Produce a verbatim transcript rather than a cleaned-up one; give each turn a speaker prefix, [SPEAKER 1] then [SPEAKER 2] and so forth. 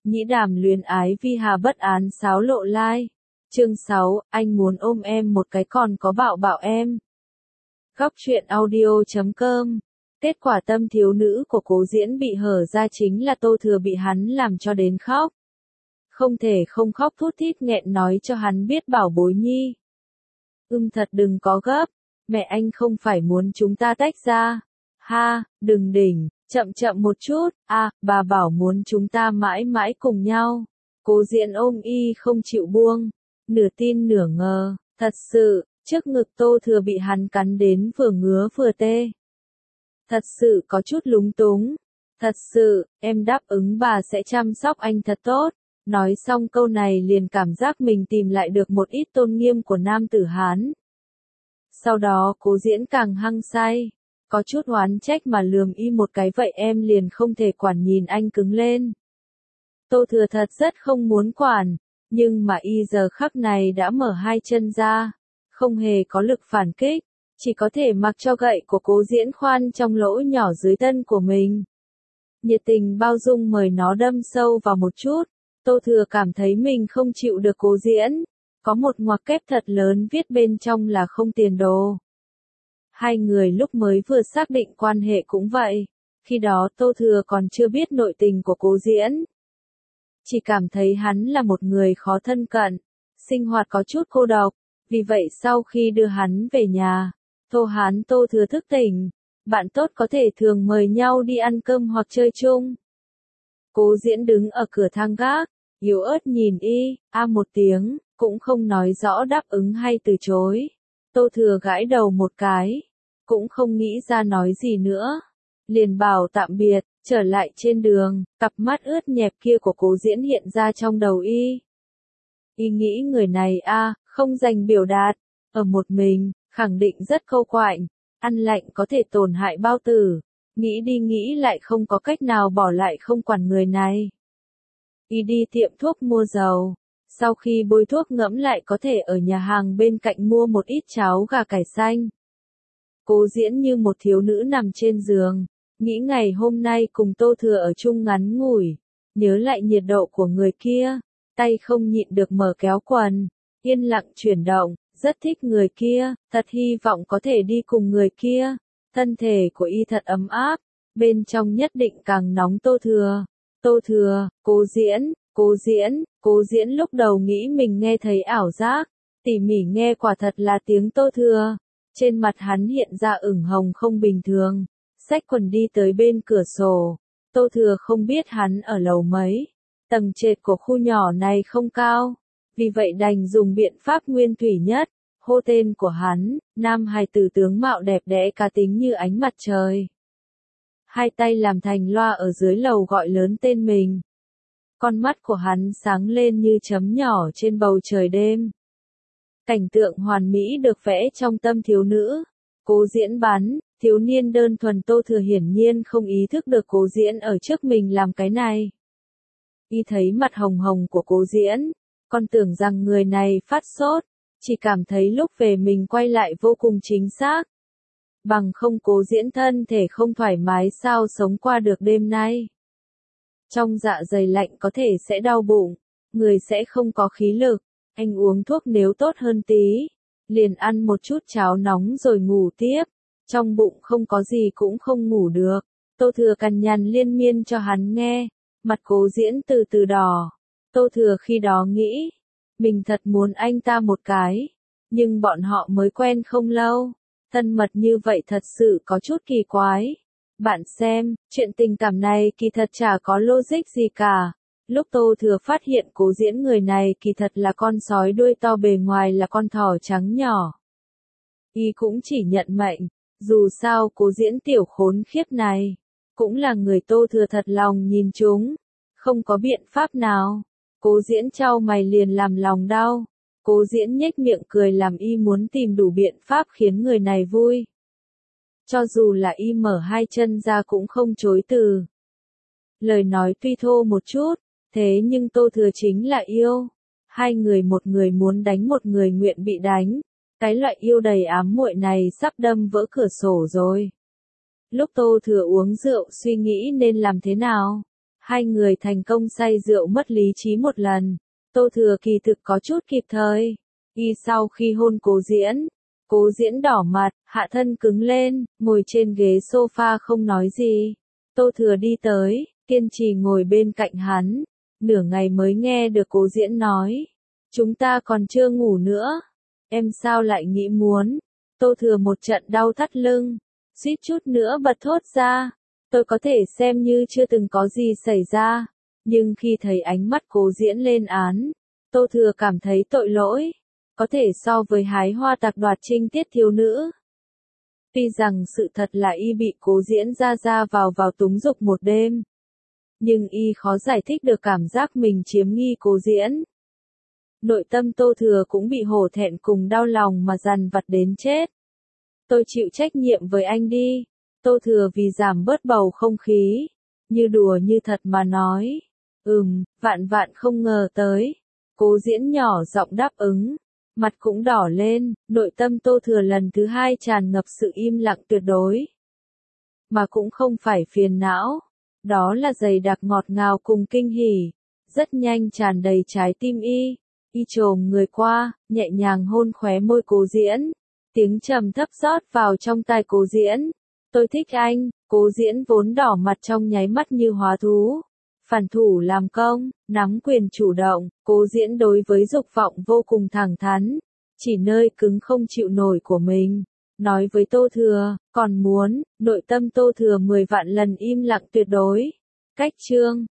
[SPEAKER 1] Nhĩ đàm luyến ái vi hà bất án sáo lộ lai. Chương sáu, anh muốn ôm em một cái còn có bảo bảo em. Góc truyện audio chấm com. Kết quả tâm thiếu nữ của Cố Diễn bị hở ra chính là Tô Thừa bị hắn làm cho đến khóc. Không thể không khóc thút thít nghẹn nói cho hắn biết bảo bối nhi. Ưm thật đừng có gấp, mẹ anh không phải muốn chúng ta tách ra. Ha, đừng đỉnh, chậm chậm một chút, à, bà bảo muốn chúng ta mãi mãi cùng nhau. Cố Diễn ôm y không chịu buông, nửa tin nửa ngờ, thật sự, trước ngực Tô Thừa bị hắn cắn đến vừa ngứa vừa tê. Thật sự có chút lúng túng, thật sự, em đáp ứng bà sẽ chăm sóc anh thật tốt. Nói xong câu này liền cảm giác mình tìm lại được một ít tôn nghiêm của nam tử Hán. Sau đó Cố Diễn càng hăng say, có chút oán trách mà lườm y một cái vậy em liền không thể quản nhìn anh cứng lên. Tô Thừa thật rất không muốn quản, nhưng mà y giờ khắc này đã mở hai chân ra, không hề có lực phản kích, chỉ có thể mặc cho gậy của Cố Diễn khoan trong lỗ nhỏ dưới thân của mình. Nhiệt tình bao dung mời nó đâm sâu vào một chút. Tô Thừa cảm thấy mình không chịu được Cố Diễn, có một ngoặc kép thật lớn viết bên trong là không tiền đồ. Hai người lúc mới vừa xác định quan hệ cũng vậy, khi đó Tô Thừa còn chưa biết nội tình của Cố Diễn. Chỉ cảm thấy hắn là một người khó thân cận, sinh hoạt có chút cô độc, vì vậy sau khi đưa hắn về nhà, Tô Hán Tô Thừa thức tỉnh, bạn tốt có thể thường mời nhau đi ăn cơm hoặc chơi chung. Cố Diễn đứng ở cửa thang gác, yếu ớt nhìn y, a một tiếng, cũng không nói rõ đáp ứng hay từ chối. Tô Thừa gãi đầu một cái, cũng không nghĩ ra nói gì nữa. Liền bảo tạm biệt, trở lại trên đường, cặp mắt ướt nhẹp kia của Cố Diễn hiện ra trong đầu y. Y nghĩ người này a, không dành biểu đạt, ở một mình, khẳng định rất khâu khoạnh, ăn lạnh có thể tổn hại bao tử. Nghĩ đi nghĩ lại không có cách nào bỏ lại không quản người này. Y đi tiệm thuốc mua dầu, sau khi bôi thuốc ngẫm lại có thể ở nhà hàng bên cạnh mua một ít cháo gà cải xanh. Cố Diễn như một thiếu nữ nằm trên giường, nghĩ ngày hôm nay cùng Tô Thừa ở chung ngắn ngủi, nhớ lại nhiệt độ của người kia, tay không nhịn được mở kéo quần, yên lặng chuyển động, rất thích người kia, thật hy vọng có thể đi cùng người kia, thân thể của y thật ấm áp, bên trong nhất định càng nóng Tô Thừa. Tô Thừa, Cố Diễn, Cố Diễn, Cố Diễn lúc đầu nghĩ mình nghe thấy ảo giác, tỉ mỉ nghe quả thật là tiếng Tô Thừa, trên mặt hắn hiện ra ửng hồng không bình thường, xách quần đi tới bên cửa sổ. Tô Thừa không biết hắn ở lầu mấy, tầng trệt của khu nhỏ này không cao, vì vậy đành dùng biện pháp nguyên thủy nhất, hô tên của hắn, nam hài tử tướng mạo đẹp đẽ cá tính như ánh mặt trời. Hai tay làm thành loa ở dưới lầu gọi lớn tên mình. Con mắt của hắn sáng lên như chấm nhỏ trên bầu trời đêm. Cảnh tượng hoàn mỹ được vẽ trong tâm thiếu nữ. Cố Diễn bắn, thiếu niên đơn thuần Tô Thừa hiển nhiên không ý thức được Cố Diễn ở trước mình làm cái này. Y thấy mặt hồng hồng của Cố Diễn, còn tưởng rằng người này phát sốt, chỉ cảm thấy lúc về mình quay lại vô cùng chính xác. Bằng không Cố Diễn thân thể không thoải mái sao sống qua được đêm nay. Trong dạ dày lạnh có thể sẽ đau bụng, người sẽ không có khí lực, anh uống thuốc nếu tốt hơn tí, liền ăn một chút cháo nóng rồi ngủ tiếp, trong bụng không có gì cũng không ngủ được. Tô Thừa cằn nhằn liên miên cho hắn nghe, mặt Cố Diễn từ từ đỏ. Tô Thừa khi đó nghĩ, mình thật muốn anh ta một cái, nhưng bọn họ mới quen không lâu. Thân mật như vậy thật sự có chút kỳ quái. Bạn xem, chuyện tình cảm này kỳ thật chả có logic gì cả. Lúc Tô Thừa phát hiện Cố Diễn người này kỳ thật là con sói đuôi to bề ngoài là con thỏ trắng nhỏ. Y cũng chỉ nhận mệnh, dù sao Cố Diễn tiểu khốn khiếp này, cũng là người Tô Thừa thật lòng nhìn chúng. Không có biện pháp nào. Cố Diễn chau mày liền làm lòng đau. Cố Diễn nhếch miệng cười làm y muốn tìm đủ biện pháp khiến người này vui. Cho dù là y mở hai chân ra cũng không chối từ. Lời nói tuy thô một chút, thế nhưng Tô Thừa chính là yêu. Hai người một người muốn đánh một người nguyện bị đánh. Cái loại yêu đầy ám muội này sắp đâm vỡ cửa sổ rồi. Lúc Tô Thừa uống rượu suy nghĩ nên làm thế nào? Hai người thành công say rượu mất lý trí một lần. Tô Thừa kỳ thực có chút kịp thời. Y sau khi hôn Cố Diễn, Cố Diễn đỏ mặt, hạ thân cứng lên, ngồi trên ghế sofa không nói gì. Tô Thừa đi tới, kiên trì ngồi bên cạnh hắn. Nửa ngày mới nghe được Cố Diễn nói. Chúng ta còn chưa ngủ nữa. Em sao lại nghĩ muốn? Tô Thừa một trận đau thắt lưng. Suýt chút nữa bật thốt ra. Tôi có thể xem như chưa từng có gì xảy ra. Nhưng khi thấy ánh mắt Cố Diễn lên án, Tô Thừa cảm thấy tội lỗi. Có thể so với hái hoa tặc đoạt trinh tiết thiếu nữ. Tuy rằng sự thật là y bị Cố Diễn ra ra vào vào túng dục một đêm. Nhưng y khó giải thích được cảm giác mình chiếm nghi Cố Diễn. Nội tâm Tô Thừa cũng bị hổ thẹn cùng đau lòng mà dằn vặt đến chết. Tôi chịu trách nhiệm với anh đi. Tô Thừa vì giảm bớt bầu không khí, như đùa như thật mà nói. Ừm, vạn vạn không ngờ tới. Cố Diễn nhỏ giọng đáp ứng, mặt cũng đỏ lên, nội tâm Tô Thừa lần thứ hai tràn ngập sự im lặng tuyệt đối. Mà cũng không phải phiền não, đó là dày đặc ngọt ngào cùng kinh hỉ, rất nhanh tràn đầy trái tim y. Y chồm người qua, nhẹ nhàng hôn khóe môi Cố Diễn, tiếng trầm thấp rót vào trong tai Cố Diễn. Tôi thích anh. Cố Diễn vốn đỏ mặt trong nháy mắt như hóa thú. Phản thủ làm công, nắm quyền chủ động, Cố Diễn đối với dục vọng vô cùng thẳng thắn, chỉ nơi cứng không chịu nổi của mình. Nói với Tô Thừa, còn muốn, nội tâm Tô Thừa mười vạn lần im lặng tuyệt đối. Cách chương